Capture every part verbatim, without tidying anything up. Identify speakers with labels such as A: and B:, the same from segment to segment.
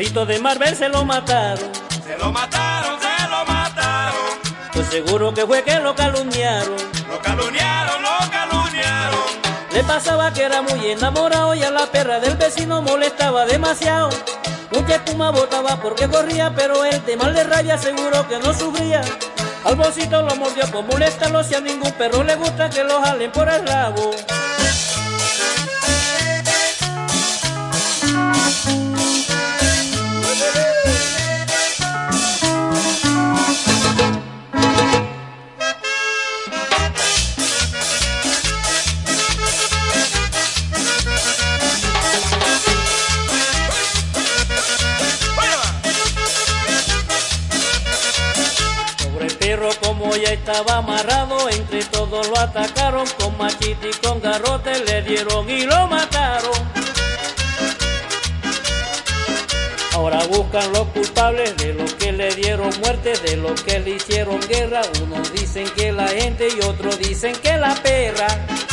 A: perrito de Marvel se lo mataron.
B: Se lo mataron, se lo mataron.
A: Pues seguro que fue que lo calumniaron.
B: Lo calumniaron, lo calumniaron.
A: Le pasaba que era muy enamorado y a la perra del vecino molestaba demasiado. Mucha espuma botaba porque corría, pero él de mal de rabia seguro que no sufría. Al bolsito lo mordió por molestarlo, si a ningún perro le gusta que lo jalen por el rabo. Como ya estaba amarrado, entre todos lo atacaron, con machete y con garrote le dieron y lo mataron. Ahora buscan los culpables de los que le dieron muerte, de los que le hicieron guerra. Unos dicen que la gente y otros dicen que la perra.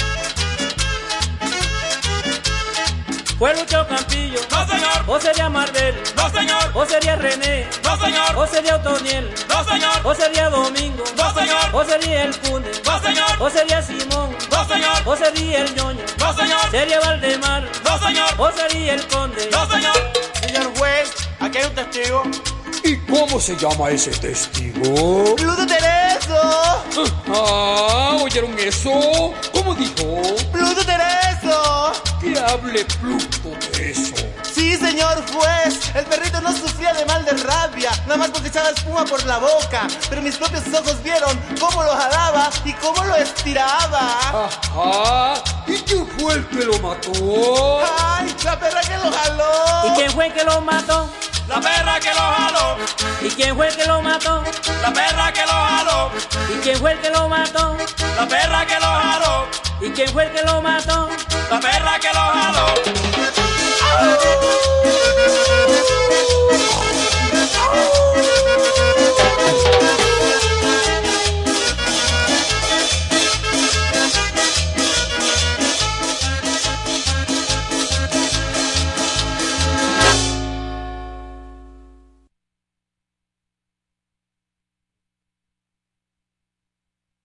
A: ¿Fue Lucho Campillo?
B: No, señor.
A: ¿O sería Marvel?
B: No, señor.
A: ¿O sería René?
B: No, señor.
A: ¿O sería Otoniel?
B: No, señor.
A: ¿O sería Domingo?
B: No, señor.
A: ¿O sería el Cune?
B: No, señor.
A: ¿O sería Simón?
B: No, señor.
A: ¿O sería el Ñoño?
B: No, señor.
A: ¿Sería Valdemar?
B: No, señor.
A: ¿O sería el Conde?
B: No, señor.
C: Señor juez, aquí hay un testigo.
D: ¿Y cómo se llama ese testigo?
C: ¡Pluto Tereso!
D: Ah, ¿oyeron eso? ¿Cómo dijo?
C: ¡Pluto Tereso!
D: Que hable Pluto de eso.
C: Sí, señor juez, el perrito no sufría de mal de rabia, nada más porque echaba espuma por la boca, pero mis propios ojos vieron cómo lo jalaba y cómo lo estiraba.
D: Ajá. ¿Y quién fue el que lo mató?
C: ¡Ay, la perra que lo jaló!
A: ¿Y quién fue el que lo mató?
B: La perra que lo jaló.
A: ¿Y quién fue el que lo mató?
B: La perra que lo jaló.
A: ¿Y quién fue el que lo mató?
B: La perra que lo jaló.
A: ¿Y quién fue el que lo mató?
B: La perra que lo jaló.
C: ¡Au!